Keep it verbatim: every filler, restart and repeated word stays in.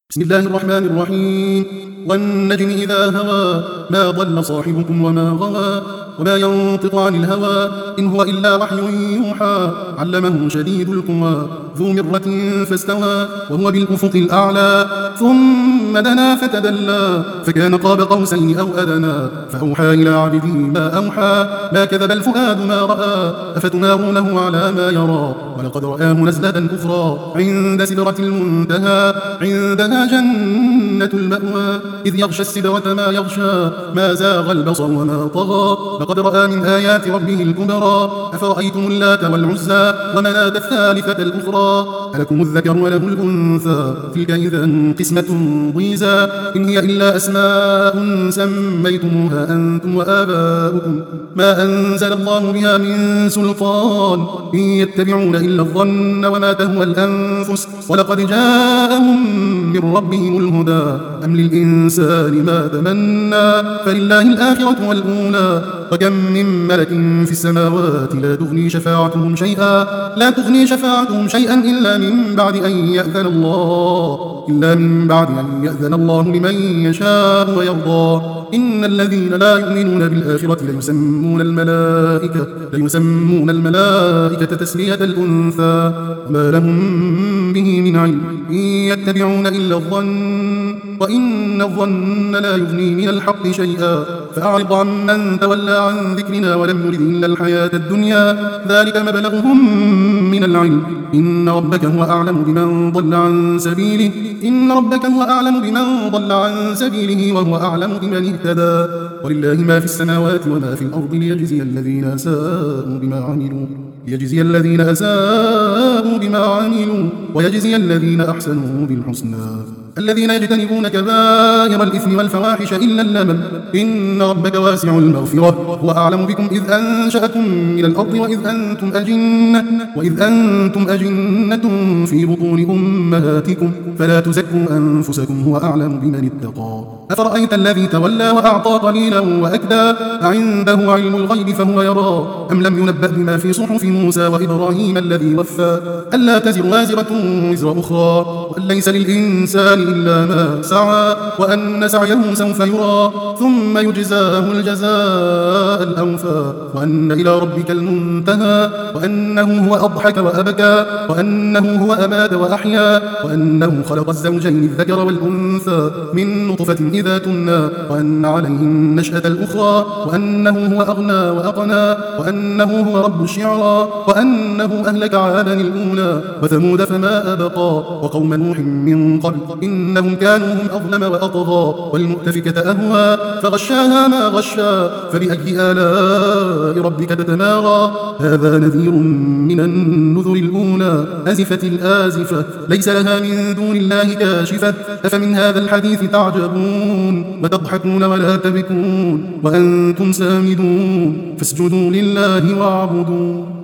بسم الله الرحمن الرحيم. والنجم إذا هوى ما ضل صاحبكم وما غوى وما ينطق عن الهوى إن هو إلا وحي يوحى علمه شديد القوى ذو مرة فاستوى وهو بالأفق الأعلى ثم دنا فتدلى فكان قاب قوسين أو أدنى فأوحى إلى عبده ما أوحى ما كذب الفؤاد ما رأى أفتمارونه على ما يرى ولقد رآه نزلة أخرى عند سدرة المنتهى عندها جنة المأوى إذ يغشى السدرة ما يغشى ما زاغ البصر وما طغى لقد رأى من آيات ربه الكبرى أفرأيتم اللات والعزى ومناة الثالثة الأخرى ألكم الذكر وله الأنثى تلك إذا قسمة ضيزى إن هي إلا أسماء سميتموها أنتم وآباؤكم ما أنزل الله بها من سلطان إن يتبعون إلا الظن وما تهوى الأنفس ولقد جاءهم من ربهم الهدى أم للإنسان ما تمنى فلله الآخرة والأولى وكم من ملك في السماوات لا تغني شفاعتهم شيئا لا تغني شفاعتهم شيئا إلا من بعد أن يأذن الله إلا من بعد أن يأذن الله لمن يشاء ويرضى إن الذين لا يؤمنون بالآخرة ليسمون الملائكة ليسمون الملائكة تسمية الأنثى وما لهم به من علم إن يتبعون إلا الظن وإن الظن لا يغني من الحق شيئا فأعرض عمن تولى عن ذكرنا ولم يرد إلا الحياة الدنيا ذلك مبلغهم من العلم إن ربك هو أعلم بمن ضل عن سبيله إن ربك هو أعلم بمن ضل عن سبيله وهو أعلم بمن اهتدى ولله ما في السماوات وما في الأرض ليجزي الذين أساءوا بما عملوا ليجزي الذين أساءوا بما عملوا ويجزي الذين أحسنوا بالحسنى الذين يجتنبون كبائر الإثم والفواحش إلا اللمم إن ربك واسع المغفرة هو أعلم بكم إذ أنشأكم من الأرض وإذ أنتم أجنة وإذ أنتم أجنة في بطون أمهاتكم فلا تزكوا أنفسكم هو أعلم بمن اتقى أفرأيت الذي تولى وأعطى قليلا وأكدى أعنده علم الغيب فهو يرى أم لم ينبأ بما في صحف موسى وإبراهيم الذي وفى ألا تزر وازرة وزر أخرى وأن ليس للإنسان إلا ما سعى وأن سعيه سوف يرى ثم يجزاه الجزاء الأوفى وأن إلى ربك المنتهى وأنه هو أضحك وأبكى وأنه هو أمات وأحيا وأنه خلق الزوجين الذكر والأنثى من نطفة إذا تمنى وأن عليه النشأة الأخرى وأنه هو أغنى وأقنى وأنه هو رب الشعرى وأنه أهلك عادا الأولى وثمود فما أبقى وقوم نوح من قبل إنهم كانوا هم أظلم وأطغى والمؤتفكة أهوى فغشاها ما غشى فبأي آلاء ربك تتمارى هذا نذير من النذر الأولى أزفت الآزفة ليس لها من دون الله كاشفة أفمن هذا الحديث تعجبون وتضحكون ولا تبكون وأنتم سامدون فاسجدوا لله واعبدوا